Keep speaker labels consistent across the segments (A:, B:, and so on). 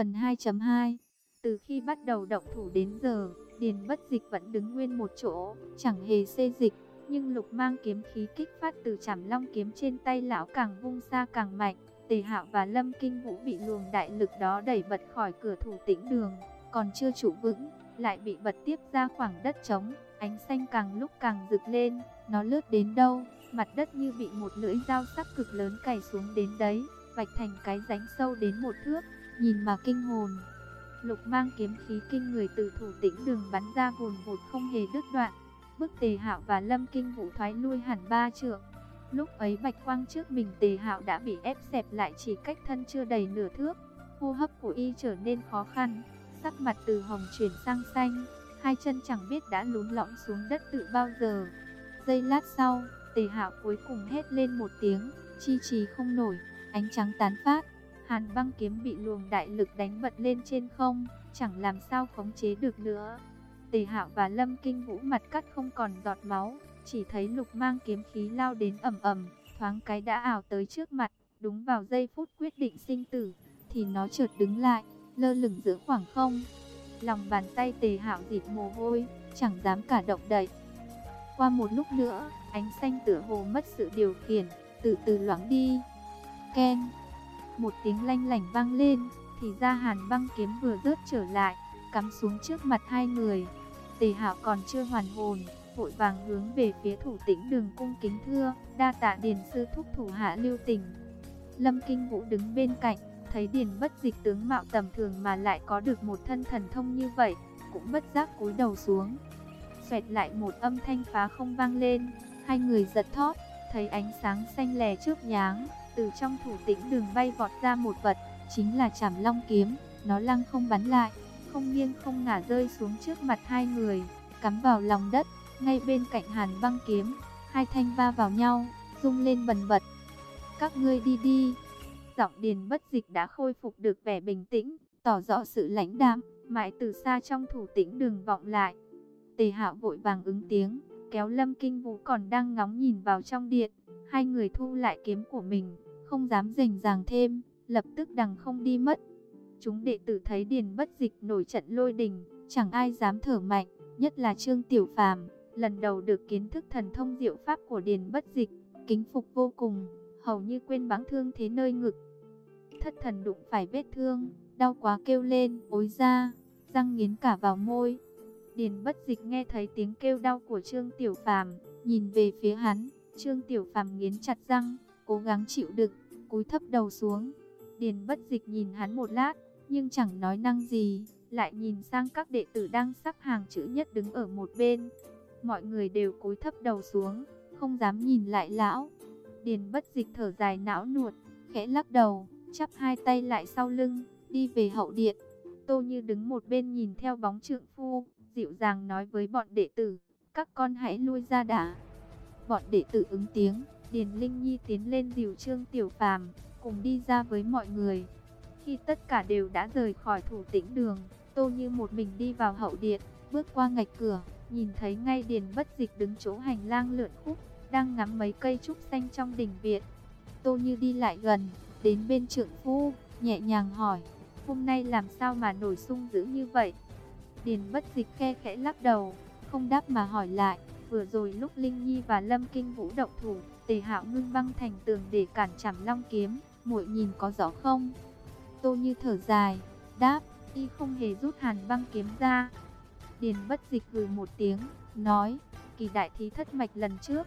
A: Phần 2.2. Từ khi bắt đầu động thủ đến giờ, Điền Bất Dịch vẫn đứng nguyên một chỗ, chẳng hề xê dịch. Nhưng Lục Mang kiếm khí kích phát từ Trảm Long kiếm trên tay lão càng vung xa càng mạnh. Tề Hạo và Lâm Kinh Vũ bị luồng đại lực đó đẩy bật khỏi cửa Thủ Tĩnh Đường, còn chưa trụ vững, lại bị bật tiếp ra khoảng đất trống. Ánh xanh càng lúc càng rực lên, nó lướt đến đâu, mặt đất như bị một lưỡi dao sắc cực lớn cày xuống đến đấy, vạch thành cái rãnh sâu đến 1 thước, nhìn mà kinh hồn. Lục Mang kiếm khí kinh người từ Thủ Tĩnh Đường bắn ra vùn vụt không hề đứt đoạn, bức Tề Hạo và Lâm Kinh Vũ thoái lui hẳn 3 trượng. Lúc ấy bạch quang trước mình Tề Hạo đã bị ép xẹp lại chỉ cách thân chưa đầy nửa thước, hô hấp của y trở nên khó khăn, sắc mặt từ hồng chuyển sang xanh, hai chân chẳng biết đã lún lõm xuống đất từ bao giờ. Giây lát sau, Tề Hạo cuối cùng hét lên một tiếng, chi trì không nổi, ánh trắng tán phát. Hàn Băng kiếm bị luồng đại lực đánh bật lên trên không, chẳng làm sao khống chế được nữa. Tề Hạo và Lâm Kinh Vũ mặt cắt không còn giọt máu, chỉ thấy Lục Mang kiếm khí lao đến ầm ầm, thoáng cái đã ảo tới trước mặt. Đúng vào giây phút quyết định sinh tử, thì nó chợt đứng lại, lơ lửng giữa khoảng không. Lòng bàn tay Tề Hạo dịt mồ hôi, chẳng dám cả động đậy. Qua một lúc nữa, ánh xanh tựa hồ mất sự điều khiển, từ từ loãng đi. Ken, một tiếng lanh lảnh vang lên, thì ra Hàn Băng kiếm vừa rớt trở lại, cắm xuống trước mặt hai người. Tề Hạo còn chưa hoàn hồn, vội vàng hướng về phía Thủ Tĩnh Đường cung kính thưa, đa tạ Điền sư thúc thủ hạ lưu tình. Lâm Kinh Vũ đứng bên cạnh, thấy Điền Bất Dịch tướng mạo tầm thường mà lại có được một thân thần thông như vậy, cũng bất giác cúi đầu xuống. Xoẹt lại một âm thanh phá không vang lên, hai người giật thót, thấy ánh sáng xanh lè chớp nháng, từ trong Thủ Tĩnh Đường bay vọt ra một vật, chính là Trảm Long kiếm. Nó lăng không bắn lại, không nghiêng không ngả rơi xuống trước mặt hai người, cắm vào lòng đất, ngay bên cạnh Hàn Băng kiếm. Hai thanh va vào nhau, rung lên bần bật. Các ngươi đi đi. Giọng Điền Bất Dịch đã khôi phục được vẻ bình tĩnh, tỏ rõ sự lãnh đạm, mãi từ xa trong Thủ Tĩnh Đường vọng lại. Tề Hạo vội vàng ứng tiếng, kéo Lâm Kinh Vũ còn đang ngóng nhìn vào trong điện. Hai người thu lại kiếm của mình, không dám rành ràng thêm, lập tức đằng không đi mất. Chúng đệ tử thấy Điền Bất Dịch nổi trận lôi đình, chẳng ai dám thở mạnh, nhất là Trương Tiểu Phàm, lần đầu được kiến thức thần thông diệu pháp của Điền Bất Dịch, kính phục vô cùng, hầu như quên bẵng thương thế nơi ngực. Thất thần đụng phải vết thương, đau quá kêu lên, ối ra, răng nghiến cả vào môi. Điền Bất Dịch nghe thấy tiếng kêu đau của Trương Tiểu Phàm, nhìn về phía hắn. Trương Tiểu Phàm nghiến chặt răng, cố gắng chịu đựng, cúi thấp đầu xuống. Điền Bất Dịch nhìn hắn một lát, nhưng chẳng nói năng gì, lại nhìn sang các đệ tử đang sắp hàng chữ nhất đứng ở một bên. Mọi người đều cúi thấp đầu xuống, không dám nhìn lại lão. Điền Bất Dịch thở dài não nuột, khẽ lắc đầu, chắp hai tay lại sau lưng, đi về hậu điện. Tô Như đứng một bên nhìn theo bóng trượng phu, dịu dàng nói với bọn đệ tử, các con hãy lui ra đã. Bọn đệ tử ứng tiếng, Điền Linh Nhi tiến lên dìu Trương Tiểu Phàm, cùng đi ra với mọi người. Khi tất cả đều đã rời khỏi Thủ Tĩnh Đường, Tô Như một mình đi vào hậu điện, bước qua ngạch cửa, nhìn thấy ngay Điền Bất Dịch đứng chỗ hành lang lượn khúc, đang ngắm mấy cây trúc xanh trong đình viện. Tô Như đi lại gần, đến bên trượng phu, nhẹ nhàng hỏi, hôm nay làm sao mà nổi sung dữ như vậy? Điền Bất Dịch khe khẽ lắc đầu, không đáp mà hỏi lại, vừa rồi lúc Linh Nhi và Lâm Kinh Vũ động thủ, Tề Hạo ngưng băng thành tường để cản Trảm Long kiếm, muội nhìn có rõ không? Tô Như thở dài, đáp, y không hề rút Hàn Băng kiếm ra. Điền Bất Dịch gừ một tiếng, nói, kỳ đại thí thất mạch lần trước,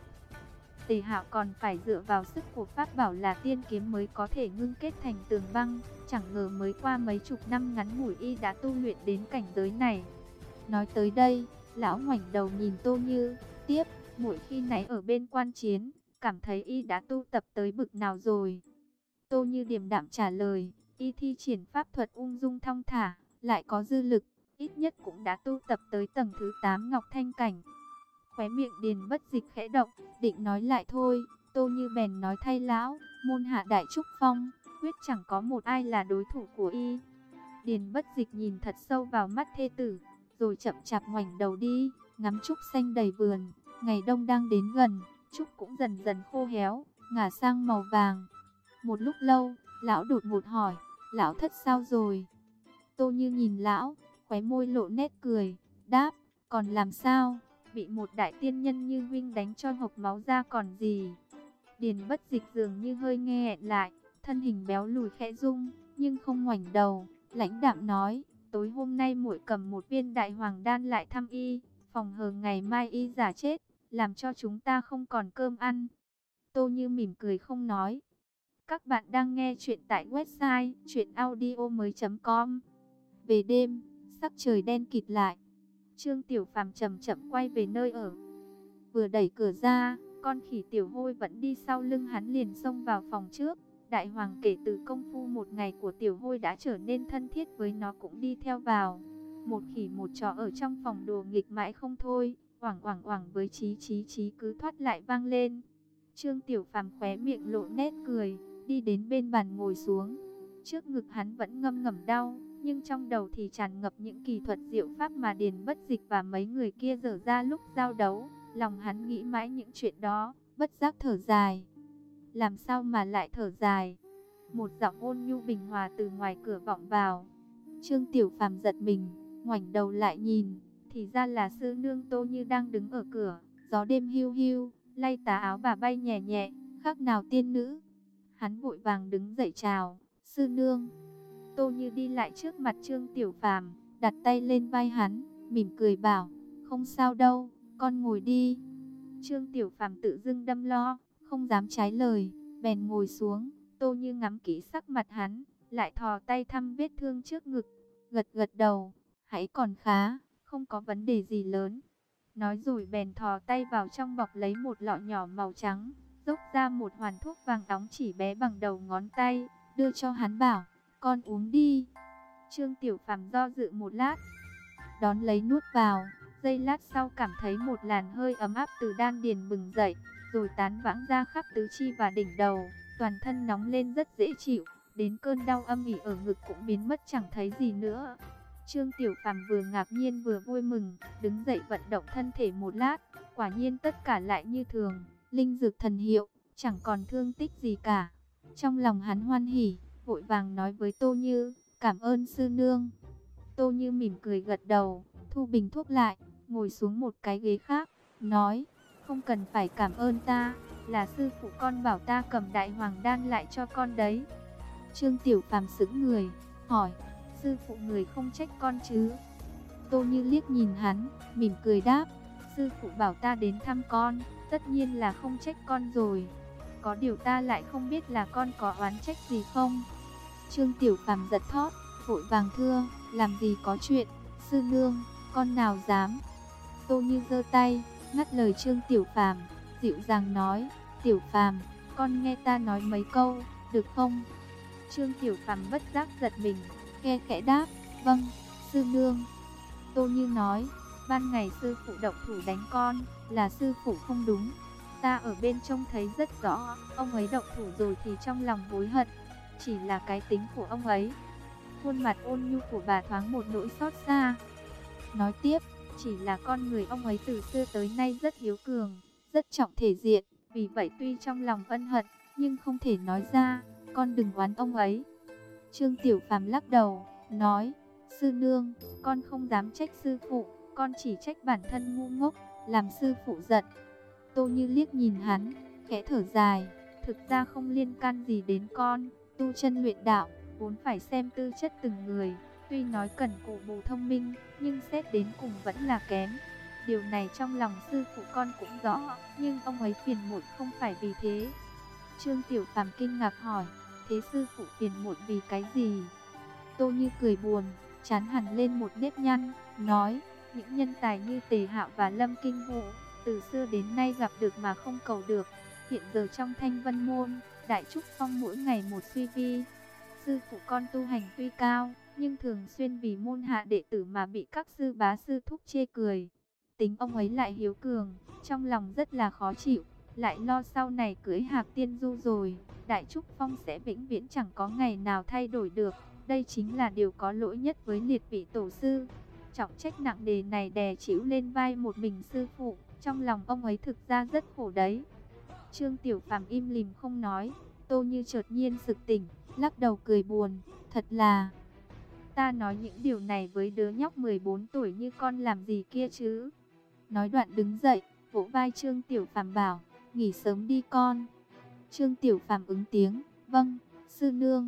A: Tề Hạo còn phải dựa vào sức của pháp bảo là tiên kiếm mới có thể ngưng kết thành tường băng, chẳng ngờ mới qua mấy chục năm ngắn ngủi y đã tu luyện đến cảnh giới này. Nói tới đây, lão ngoảnh đầu nhìn Tô Như, tiếp, mỗi khi nãy ở bên quan chiến, cảm thấy y đã tu tập tới bực nào rồi? Tô Như điềm đạm trả lời, y thi triển pháp thuật ung dung thong thả, lại có dư lực, ít nhất cũng đã tu tập tới tầng thứ 8 Ngọc Thanh cảnh. Khóe miệng Điền Bất Dịch khẽ động, định nói lại thôi, Tô Như bèn nói thay lão, môn hạ đại trúc phong, quyết chẳng có một ai là đối thủ của y. Điền Bất Dịch nhìn thật sâu vào mắt thê tử, rồi chậm chạp ngoảnh đầu đi, ngắm trúc xanh đầy vườn. Ngày đông đang đến gần, trúc cũng dần dần khô héo, ngả sang màu vàng. Một lúc lâu, lão đột ngột hỏi, lão thất sao rồi? Tô Như nhìn lão, khóe môi lộ nét cười, đáp, còn làm sao, bị một đại tiên nhân như huynh đánh cho hộc máu ra còn gì. Điền Bất Dịch dường như hơi nghe nghẹn lại, thân hình béo lùi khẽ rung, nhưng không ngoảnh đầu, lãnh đạm nói, tối hôm nay muội cầm một viên đại hoàng đan lại thăm y, phòng hờ ngày mai y giả chết, làm cho chúng ta không còn cơm ăn. Tô Như mỉm cười không nói. Các bạn đang nghe chuyện tại website chuyenaudio.com. Về đêm, sắc trời đen kịt lại. Trương Tiểu Phàm chậm chậm quay về nơi ở. Vừa đẩy cửa ra, con khỉ Tiểu Hôi vẫn đi sau lưng hắn liền xông vào phòng trước. Đại Hoàng kể từ công phu một ngày của Tiểu Hôi đã trở nên thân thiết với nó cũng đi theo vào. Một khỉ một chó ở trong phòng đùa nghịch mãi không thôi, oảng oảng oảng với chí chí chí cứ thoát lại vang lên. Trương Tiểu Phàm khóe miệng lộ nét cười, đi đến bên bàn ngồi xuống. Trước ngực hắn vẫn ngâm ngầm đau, nhưng trong đầu thì tràn ngập những kỳ thuật diệu pháp mà Điền Bất Dịch và mấy người kia dở ra lúc giao đấu. Lòng hắn nghĩ mãi những chuyện đó, bất giác thở dài. Làm sao mà lại thở dài? Một giọng ôn nhu bình hòa từ ngoài cửa vọng vào. Trương Tiểu Phàm giật mình, ngoảnh đầu lại nhìn, thì ra là sư nương Tô Như đang đứng ở cửa. Gió đêm hiu hiu, lay tà áo bà bay nhẹ nhẹ, khác nào tiên nữ. Hắn vội vàng đứng dậy chào, sư nương. Tô Như đi lại trước mặt Trương Tiểu Phàm, đặt tay lên vai hắn, mỉm cười bảo, không sao đâu, con ngồi đi. Trương Tiểu Phàm tự dưng đâm lo, không dám trái lời, bèn ngồi xuống. Tô Như ngắm kỹ sắc mặt hắn, lại thò tay thăm vết thương trước ngực, gật gật đầu, hãy còn khá, không có vấn đề gì lớn. Nói rồi bèn thò tay vào trong bọc lấy một lọ nhỏ màu trắng, dốc ra một hoàn thuốc vàng đóng chỉ bé bằng đầu ngón tay, đưa cho hắn bảo, con uống đi. Trương Tiểu Phàm do dự một lát, đón lấy nuốt vào, giây lát sau cảm thấy một làn hơi ấm áp từ đan điền bừng dậy, rồi tán vãng ra khắp tứ chi và đỉnh đầu, toàn thân nóng lên rất dễ chịu, đến cơn đau âm ỉ ở ngực cũng biến mất chẳng thấy gì nữa. Trương Tiểu Phàm vừa ngạc nhiên vừa vui mừng, đứng dậy vận động thân thể một lát, quả nhiên tất cả lại như thường, linh dược thần hiệu, chẳng còn thương tích gì cả. Trong lòng hắn hoan hỉ, vội vàng nói với Tô Như, cảm ơn sư nương. Tô Như mỉm cười gật đầu, thu bình thuốc lại, ngồi xuống một cái ghế khác, nói, không cần phải cảm ơn ta, là sư phụ con bảo ta cầm đại hoàng đan lại cho con đấy. Trương Tiểu Phàm sững người, hỏi, sư phụ người không trách con chứ? Tô Như liếc nhìn hắn, mỉm cười đáp, sư phụ bảo ta đến thăm con, tất nhiên là không trách con rồi. Có điều ta lại không biết là con có oán trách gì không? Trương Tiểu Phàm giật thót, vội vàng thưa, làm gì có chuyện, sư nương, con nào dám. Tô Như giơ tay, ngắt lời Trương Tiểu Phàm, dịu dàng nói, Tiểu Phàm, con nghe ta nói mấy câu, được không? Trương Tiểu Phàm bất giác giật mình, khe khẽ đáp, vâng, sư nương. Tô Như nói, ban ngày sư phụ động thủ đánh con, là sư phụ không đúng. Ta ở bên trông thấy rất rõ, ông ấy động thủ rồi thì trong lòng hối hận, chỉ là cái tính của ông ấy. Khuôn mặt ôn nhu của bà thoáng một nỗi xót xa. Nói tiếp, chỉ là con người ông ấy từ xưa tới nay rất hiếu cường, rất trọng thể diện, vì vậy tuy trong lòng ân hận, nhưng không thể nói ra, con đừng oán ông ấy. Trương Tiểu Phàm lắc đầu, nói, sư nương, con không dám trách sư phụ, con chỉ trách bản thân ngu ngốc, làm sư phụ giận. Tô Như liếc nhìn hắn, khẽ thở dài, thực ra không liên can gì đến con, tu chân luyện đạo, vốn phải xem tư chất từng người, tuy nói cần cù bù thông minh, nhưng xét đến cùng vẫn là kém. Điều này trong lòng sư phụ con cũng rõ, nhưng ông ấy phiền muộn không phải vì thế. Trương Tiểu Phàm kinh ngạc hỏi, thế sư phụ phiền muộn vì cái gì? Tô Như cười buồn, trán hẳn lên một nếp nhăn, nói, những nhân tài như Tề Hạo và Lâm Kinh Vũ, từ xưa đến nay gặp được mà không cầu được. Hiện giờ trong Thanh Vân Môn, Đại Trúc Phong mỗi ngày một suy vi. Sư phụ con tu hành tuy cao, nhưng thường xuyên vì môn hạ đệ tử mà bị các sư bá sư thúc chê cười. Tính ông ấy lại hiếu cường, trong lòng rất là khó chịu, lại lo sau này cưỡi Hạc Tiên Du rồi, Đại Trúc Phong sẽ vĩnh viễn chẳng có ngày nào thay đổi được. Đây chính là điều có lỗi nhất với liệt vị tổ sư. Trọng trách nặng nề này đè chịu lên vai một mình sư phụ, trong lòng ông ấy thực ra rất khổ đấy. Trương Tiểu Phàm im lìm không nói. Tô Như chợt nhiên sực tỉnh, lắc đầu cười buồn, thật là ta nói những điều này với đứa nhóc 14 tuổi như con làm gì kia chứ? Nói đoạn đứng dậy, vỗ vai Trương Tiểu Phàm bảo, nghỉ sớm đi con. Trương Tiểu Phàm ứng tiếng, vâng, sư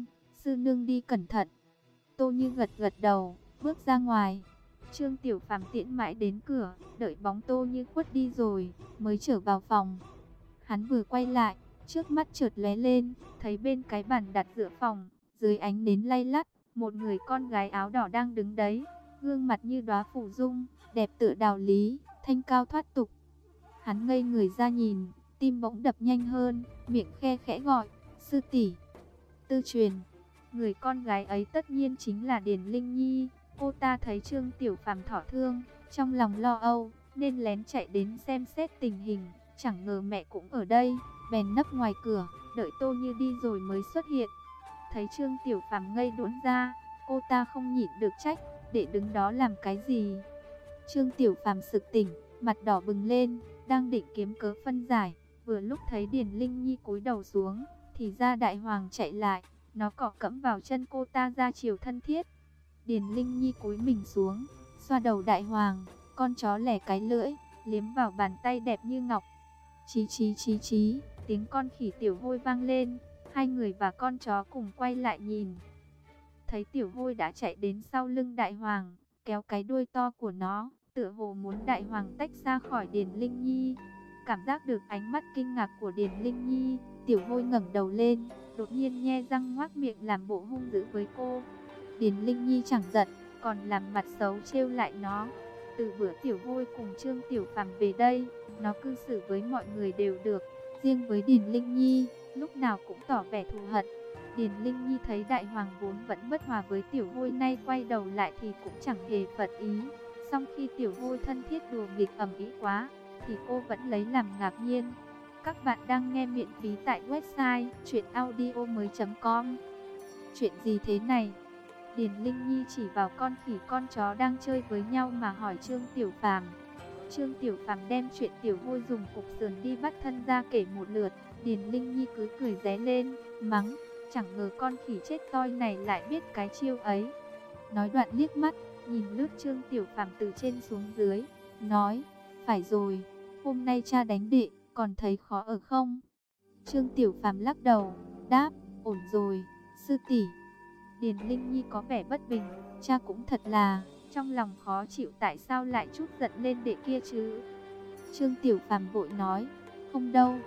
A: nương đi cẩn thận. Tô Như gật gật đầu, bước ra ngoài. Trương Tiểu Phàm tiễn mãi đến cửa, đợi bóng Tô Như khuất đi rồi, mới trở vào phòng. Hắn vừa quay lại, trước mắt chợt lóe lên, thấy bên cái bàn đặt giữa phòng, dưới ánh nến lay lắt, một người con gái áo đỏ đang đứng đấy, gương mặt như đóa phủ dung, đẹp tựa đào lý, thanh cao thoát tục. Hắn ngây người ra nhìn, tim bỗng đập nhanh hơn, miệng khe khẽ gọi, sư tỷ. Tư Truyền. Người con gái ấy tất nhiên chính là Điền Linh Nhi. Cô ta thấy Trương Tiểu Phàm thọ thương, trong lòng lo âu, nên lén chạy đến xem xét tình hình. Chẳng ngờ mẹ cũng ở đây, bèn nấp ngoài cửa, đợi Tô Như đi rồi mới xuất hiện. Thấy Trương Tiểu Phàm ngây đốn ra, cô ta không nhịn được trách, để đứng đó làm cái gì? Trương Tiểu Phàm sực tỉnh, mặt đỏ bừng lên, đang định kiếm cớ phân giải, vừa lúc thấy Điền Linh Nhi cúi đầu xuống, thì ra Đại Hoàng chạy lại, nó cọ cẫm vào chân cô ta ra chiều thân thiết. Điền Linh Nhi cúi mình xuống, xoa đầu Đại Hoàng, con chó lẻ cái lưỡi, liếm vào bàn tay đẹp như ngọc. Chí chí chí chí, tiếng con khỉ Tiểu Hôi vang lên, hai người và con chó cùng quay lại nhìn. Thấy Tiểu Hôi đã chạy đến sau lưng Đại Hoàng, kéo cái đuôi to của nó, tựa hồ muốn Đại Hoàng tách ra khỏi Điền Linh Nhi. Cảm giác được ánh mắt kinh ngạc của Điền Linh Nhi, Tiểu Hôi ngẩng đầu lên, đột nhiên nhe răng ngoác miệng làm bộ hung dữ với cô. Điền Linh Nhi chẳng giận, còn làm mặt xấu trêu lại nó. Từ bữa Tiểu Hôi cùng Trương Tiểu Phàm về đây, nó cư xử với mọi người đều được, riêng với Điền Linh Nhi, lúc nào cũng tỏ vẻ thù hận. Điền Linh Nhi thấy Đại Hoàng vốn vẫn bất hòa với Tiểu Hôi nay quay đầu lại thì cũng chẳng hề phật ý. Song khi Tiểu Hôi thân thiết đùa nghịch ầm ĩ quá, thì cô vẫn lấy làm ngạc nhiên. Các bạn đang nghe miễn phí tại website chuyenaudio.com. Chuyện gì thế này? Điền Linh Nhi chỉ vào con khỉ con chó đang chơi với nhau mà hỏi Trương Tiểu Phàm. Trương Tiểu Phàm đem chuyện Tiểu Hôi dùng cục sườn đi bắt thân ra kể một lượt. Điền Linh Nhi cứ cười ré lên, mắng, chẳng ngờ con khỉ chết toi này lại biết cái chiêu ấy. Nói đoạn liếc mắt, nhìn lướt Trương Tiểu Phàm từ trên xuống dưới, nói, phải rồi, hôm nay cha đánh đệ, còn thấy khó ở không? Trương Tiểu Phàm lắc đầu, đáp, ổn rồi, sư tỷ. Điền Linh Nhi có vẻ bất bình, cha cũng thật là, trong lòng khó chịu tại sao lại chút giận lên đệ kia chứ? Trương Tiểu Phàm vội nói, không đâu,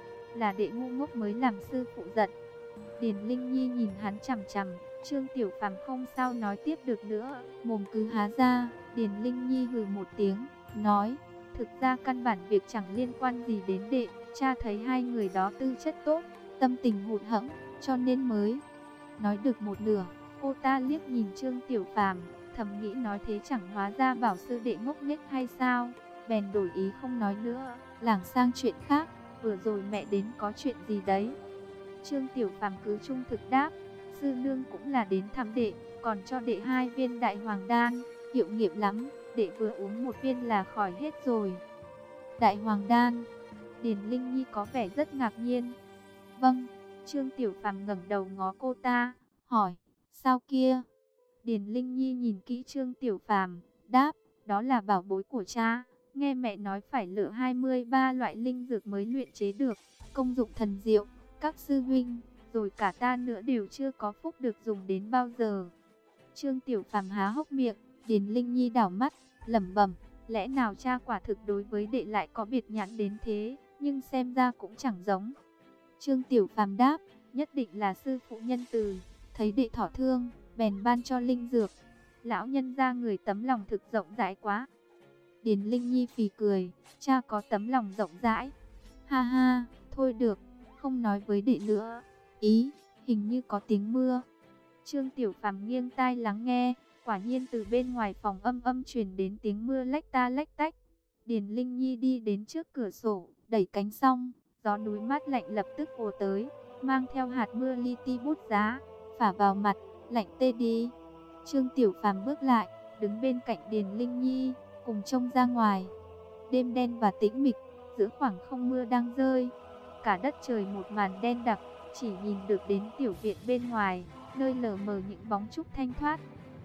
A: là đệ ngu ngốc mới làm sư phụ giận. Điền Linh Nhi nhìn hắn chằm chằm, Trương Tiểu Phàm không sao nói tiếp được nữa, mồm cứ há ra. Điền Linh Nhi hừ một tiếng, nói, thực ra căn bản việc chẳng liên quan gì đến đệ, cha thấy hai người đó tư chất tốt, tâm tình hụt hẫng, cho nên mới. Nói được một nửa, cô ta liếc nhìn Trương Tiểu Phàm, thầm nghĩ nói thế chẳng hóa ra bảo sư đệ ngốc nghếch hay sao, bèn đổi ý không nói nữa, lảng sang chuyện khác, vừa rồi mẹ đến có chuyện gì đấy? Trương Tiểu Phàm cứ trung thực đáp, sư nương cũng là đến thăm đệ, còn cho đệ 2 viên Đại Hoàng đan, hiệu nghiệm lắm, đệ vừa uống 1 viên là khỏi hết rồi. Đại Hoàng đan? Điền Linh Nhi có vẻ rất ngạc nhiên. Vâng. Trương Tiểu Phàm ngẩng đầu ngó cô ta, hỏi, sao kia? Điền Linh Nhi nhìn kỹ Trương Tiểu Phàm, đáp, đó là bảo bối của cha, nghe mẹ nói phải lựa 23 loại linh dược mới luyện chế được, công dụng thần diệu, các sư huynh, rồi cả ta nữa đều chưa có phúc được dùng đến bao giờ. Trương Tiểu Phàm há hốc miệng, Điền Linh Nhi đảo mắt, lẩm bẩm, lẽ nào cha quả thực đối với đệ lại có biệt nhãn đến thế, nhưng xem ra cũng chẳng giống. Trương Tiểu Phàm đáp, nhất định là sư phụ nhân từ, thấy đệ thọ thương, bèn ban cho linh dược. Lão nhân gia người tấm lòng thực rộng rãi quá. Điền Linh Nhi phì cười, cha có tấm lòng rộng rãi. Ha ha, thôi được, không nói với đệ nữa. Ý, hình như có tiếng mưa. Trương Tiểu Phàm nghiêng tai lắng nghe, quả nhiên từ bên ngoài phòng âm âm truyền đến tiếng mưa lách ta lách tách. Điền Linh Nhi đi đến trước cửa sổ, đẩy cánh xong, gió núi mát lạnh lập tức ùa tới, mang theo hạt mưa li ti bút giá, phả vào mặt, lạnh tê đi. Trương Tiểu Phàm bước lại, đứng bên cạnh Điền Linh Nhi, cùng trông ra ngoài. Đêm đen và tĩnh mịch, giữa khoảng không mưa đang rơi, cả đất trời một màn đen đặc, chỉ nhìn được đến tiểu viện bên ngoài, nơi lờ mờ những bóng trúc thanh thoát.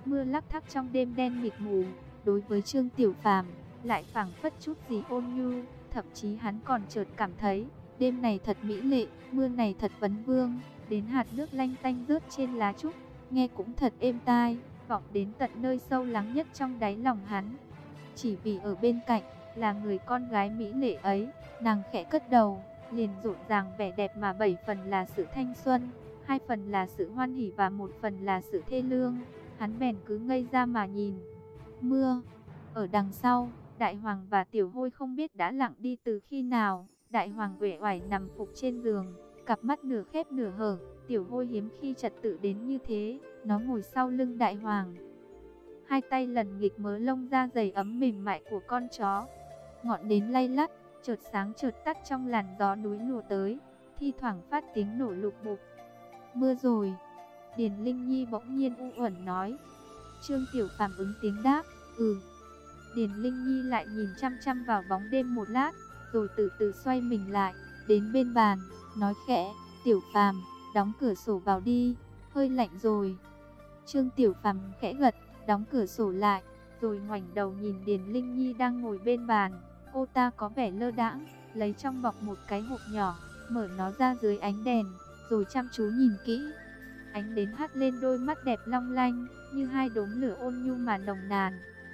A: Mưa lắc thắc trong đêm đen mịt mù, đối với Trương Tiểu Phàm lại phảng phất chút gì ôn nhu, thậm chí hắn còn chợt cảm thấy, đêm này thật mỹ lệ, mưa này thật vấn vương, đến hạt nước lanh tanh rớt trên lá trúc, nghe cũng thật êm tai, vọng đến tận nơi sâu lắng nhất trong đáy lòng hắn. Chỉ vì ở bên cạnh là người con gái mỹ lệ ấy, nàng khẽ cất đầu, liền rộn ràng vẻ đẹp mà 7 phần là sự thanh xuân, 2 phần là sự hoan hỉ và 1 phần là sự thê lương. Hắn bèn cứ ngây ra mà nhìn. Mưa. Ở đằng sau, Đại Hoàng và Tiểu Hôi không biết đã lặng đi từ khi nào. Đại Hoàng uể oải nằm phục trên giường, cặp mắt nửa khép nửa hở. Tiểu Hôi hiếm khi trật tự đến như thế, nó ngồi sau lưng Đại Hoàng, hai tay lần nghịch mớ lông da dày ấm mềm mại của con chó. Ngọn nến lay lắt, chợt sáng chợt tắt trong làn gió núi lùa tới, thi thoảng phát tiếng nổ lục bục. Mưa rồi. Điền Linh Nhi bỗng nhiên u uẩn nói. Trương Tiểu Phàm ứng tiếng đáp, ừ. Điền Linh Nhi lại nhìn chăm chăm vào bóng đêm một lát, rồi từ từ xoay mình lại, đến bên bàn, nói khẽ, Tiểu Phàm, đóng cửa sổ vào đi, hơi lạnh rồi. Trương Tiểu Phàm khẽ gật, đóng cửa sổ lại, rồi ngoảnh đầu nhìn Điền Linh Nhi đang ngồi bên bàn. Cô ta có vẻ lơ đãng, lấy trong bọc một cái hộp nhỏ, mở nó ra dưới ánh đèn, rồi chăm chú nhìn kỹ. Ánh đến hắt lên đôi mắt đẹp long lanh, như hai đốm lửa ôn nhu mà nồng nàn.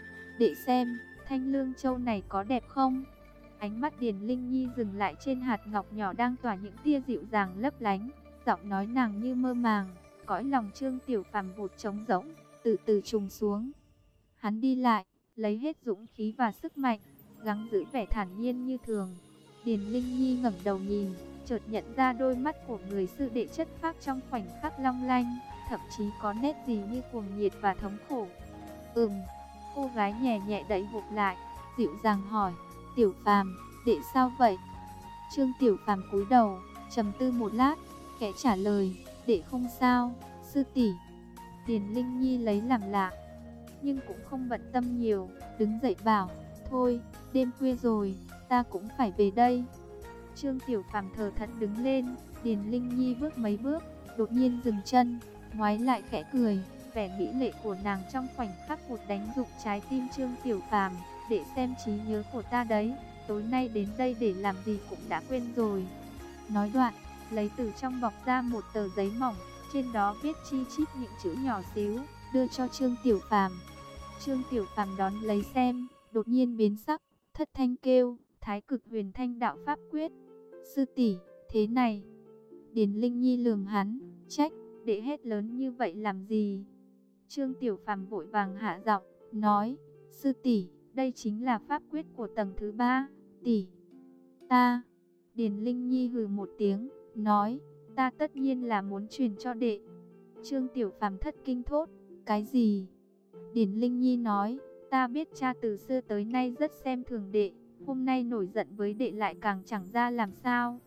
A: Để xem, thanh lương châu này có đẹp không? Ánh mắt Điền Linh Nhi dừng lại trên hạt ngọc nhỏ đang tỏa những tia dịu dàng lấp lánh, giọng nói nàng như mơ màng. Cõi lòng Trương Tiểu Phàm vụt trống rỗng, từ từ trùng xuống. Hắn đi lại, lấy hết dũng khí và sức mạnh, gắng giữ vẻ thản nhiên như thường. Điền Linh Nhi ngẩng đầu nhìn, chợt nhận ra đôi mắt của người sư đệ chất phác trong khoảnh khắc long lanh, thậm chí có nét gì như cuồng nhiệt và thống khổ. Cô gái nhẹ nhẹ đẩy hộp lại, dịu dàng hỏi, Tiểu Phàm, đệ sao vậy? Trương Tiểu Phàm cúi đầu, trầm tư một lát, khẽ trả lời, đệ không sao, sư tỷ. Điền Linh Nhi lấy làm lạ, nhưng cũng không bận tâm nhiều, đứng dậy bảo, thôi, đêm khuya rồi, ta cũng phải về đây. Trương Tiểu Phàm thờ thẫn đứng lên, Điền Linh Nhi bước mấy bước, đột nhiên dừng chân, ngoái lại khẽ cười, vẻ mỹ lệ của nàng trong khoảnh khắc vụt đánh rụng trái tim Trương Tiểu Phàm. Để xem trí nhớ của ta đấy, tối nay đến đây để làm gì cũng đã quên rồi. Nói đoạn, lấy từ trong bọc ra một tờ giấy mỏng, trên đó viết chi chít những chữ nhỏ xíu, đưa cho Trương Tiểu Phàm. Trương Tiểu Phàm đón lấy xem, đột nhiên biến sắc, thất thanh kêu, Thái Cực Huyền Thanh Đạo Pháp Quyết. Sư tỷ, thế này. Điền Linh Nhi lườm hắn, trách, đệ hét lớn như vậy làm gì? Trương Tiểu Phàm vội vàng hạ giọng, nói, sư tỷ, đây chính là pháp quyết của tầng thứ 3, tỷ. Ta. Điền Linh Nhi hừ một tiếng, nói, ta tất nhiên là muốn truyền cho đệ. Trương Tiểu Phàm thất kinh thốt, cái gì? Điền Linh Nhi nói, ta biết cha từ xưa tới nay rất xem thường đệ, hôm nay nổi giận với đệ lại càng chẳng ra làm sao.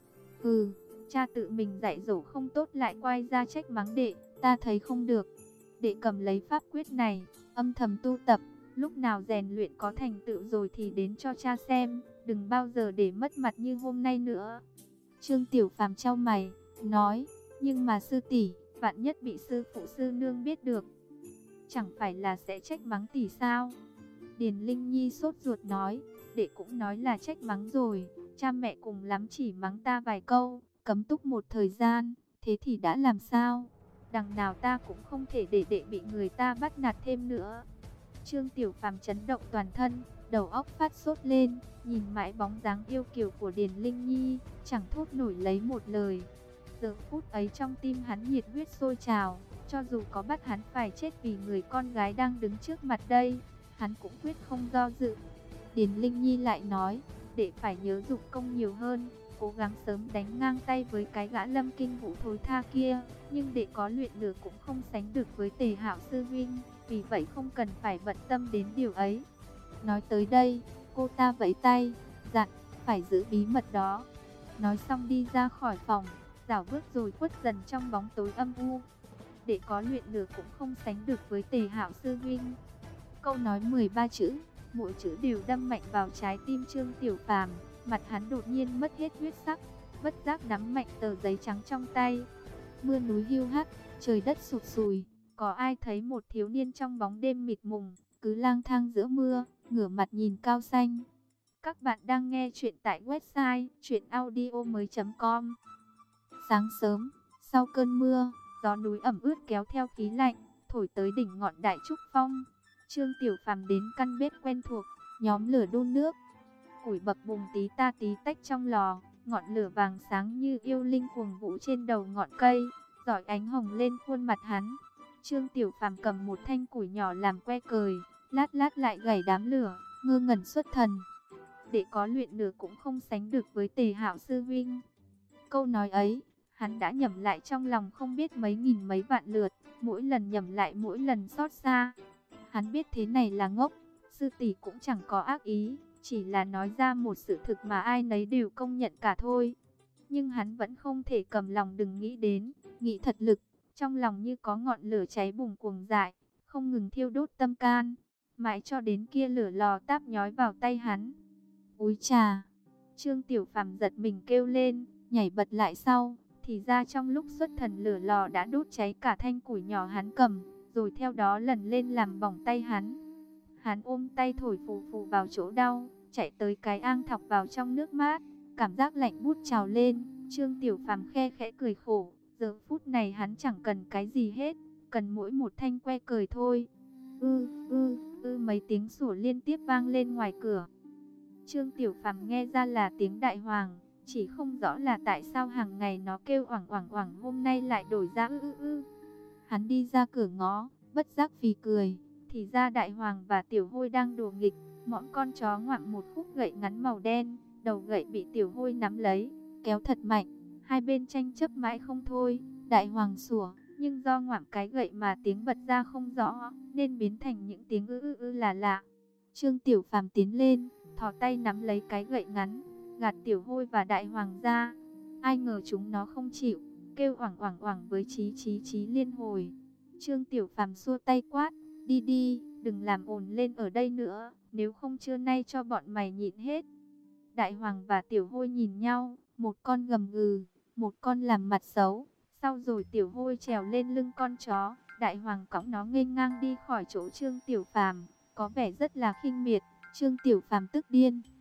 A: Cha tự mình dạy dỗ không tốt lại quay ra trách mắng đệ, ta thấy không được. Đệ cầm lấy pháp quyết này, âm thầm tu tập, lúc nào rèn luyện có thành tựu rồi thì đến cho cha xem, đừng bao giờ để mất mặt như hôm nay nữa. Trương Tiểu Phàm chau mày, nói, nhưng mà sư tỷ, vạn nhất bị sư phụ sư nương biết được, chẳng phải là sẽ trách mắng tỷ sao? Điền Linh Nhi sốt ruột nói, đệ cũng nói là trách mắng rồi, cha mẹ cùng lắm chỉ mắng ta vài câu, cấm túc một thời gian, thế thì đã làm sao? Đằng nào ta cũng không thể để đệ bị người ta bắt nạt thêm nữa. Trương Tiểu Phàm chấn động toàn thân, đầu óc phát sốt lên, nhìn mãi bóng dáng yêu kiều của Điền Linh Nhi, chẳng thốt nổi lấy một lời. Giờ phút ấy trong tim hắn nhiệt huyết sôi trào, cho dù có bắt hắn phải chết vì người con gái đang đứng trước mặt đây, hắn cũng quyết không do dự. Điền Linh Nhi lại nói, đệ phải nhớ dụng công nhiều hơn, cố gắng sớm đánh ngang tay với cái gã Lâm Kinh Vũ thối tha kia, nhưng đệ có luyện được cũng không sánh được với Tề Hạo sư huynh, vì vậy không cần phải bận tâm đến điều ấy. Nói tới đây, cô ta vẫy tay, dặn, phải giữ bí mật đó. Nói xong đi ra khỏi phòng, rảo bước rồi khuất dần trong bóng tối âm u. Đệ có luyện được cũng không sánh được với Tề Hạo sư huynh. Câu nói 13 chữ, mỗi chữ đều đâm mạnh vào trái tim Trương Tiểu Phàm, mặt hắn đột nhiên mất hết huyết sắc, bất giác nắm mạnh tờ giấy trắng trong tay. Mưa núi hiu hắt, trời đất sụt sùi, Có ai thấy một thiếu niên trong bóng đêm mịt mùng, cứ lang thang giữa mưa, ngửa mặt nhìn cao xanh. Các bạn đang nghe chuyện tại website chuyenaudio.com. Sáng sớm, sau cơn mưa, gió núi ẩm ướt kéo theo khí lạnh, thổi tới đỉnh ngọn Đại Trúc Phong. Trương Tiểu Phàm đến căn bếp quen thuộc, nhóm lửa đun nước. Củi bập bùng tí ta tí tách trong lò, ngọn lửa vàng sáng như yêu linh cuồng vũ trên đầu ngọn cây, rọi ánh hồng lên khuôn mặt hắn. Trương Tiểu Phàm cầm một thanh củi nhỏ làm que cời, lát lát lại gảy đám lửa, ngơ ngẩn xuất thần. Để có luyện lửa cũng không sánh được với Tề Hạo sư huynh. Câu nói ấy, hắn đã nhẩm lại trong lòng không biết mấy nghìn mấy vạn lượt, mỗi lần nhẩm lại mỗi lần xót xa. Hắn biết thế này là ngốc, sư tỷ cũng chẳng có ác ý, chỉ là nói ra một sự thực mà ai nấy đều công nhận cả thôi. Nhưng hắn vẫn không thể cầm lòng đừng nghĩ đến, nghĩ thật lực, trong lòng như có ngọn lửa cháy bùng cuồng dại, không ngừng thiêu đốt tâm can, mãi cho đến kia lửa lò táp nhói vào tay hắn. Úi trà! Trương Tiểu Phàm giật mình kêu lên, nhảy bật lại sau, thì ra trong lúc xuất thần lửa lò đã đốt cháy cả thanh củi nhỏ hắn cầm, rồi theo đó lần lên làm bỏng tay hắn. Hắn ôm tay thổi phù phù vào chỗ đau, chạy tới cái ang thọc vào trong nước mát, cảm giác lạnh buốt trào lên. Trương Tiểu Phàm khe khẽ cười khổ, giờ phút này hắn chẳng cần cái gì hết, cần mỗi một thanh que cời thôi. Mấy tiếng sủa liên tiếp vang lên ngoài cửa. Trương Tiểu Phàm nghe ra là tiếng Đại Hoàng, chỉ không rõ là tại sao hàng ngày nó kêu oảng oảng oảng hôm nay lại đổi ra ư. Hắn đi ra cửa ngõ, bất giác phì cười, thì ra Đại Hoàng và Tiểu Hôi đang đùa nghịch, mõm con chó ngoạm một khúc gậy ngắn màu đen, đầu gậy bị Tiểu Hôi nắm lấy, kéo thật mạnh, hai bên tranh chấp mãi không thôi. Đại Hoàng sủa, nhưng do ngoạm cái gậy mà tiếng bật ra không rõ, nên biến thành những tiếng ư là lạ. Trương Tiểu Phàm tiến lên, thò tay nắm lấy cái gậy ngắn, gạt Tiểu Hôi và Đại Hoàng ra. Ai ngờ chúng nó không chịu, kêu oảng oảng oảng với chí liên hồi. Trương Tiểu Phàm xua tay quát, đi đi, đừng làm ồn lên ở đây nữa, nếu không trưa nay cho bọn mày nhịn hết. Đại Hoàng và Tiểu Hôi nhìn nhau, một con gầm gừ, một con làm mặt xấu. Sau rồi Tiểu Hôi trèo lên lưng con chó, Đại Hoàng cõng nó nghênh ngang đi khỏi chỗ Trương Tiểu Phàm, có vẻ rất là khinh miệt. Trương Tiểu Phàm tức điên,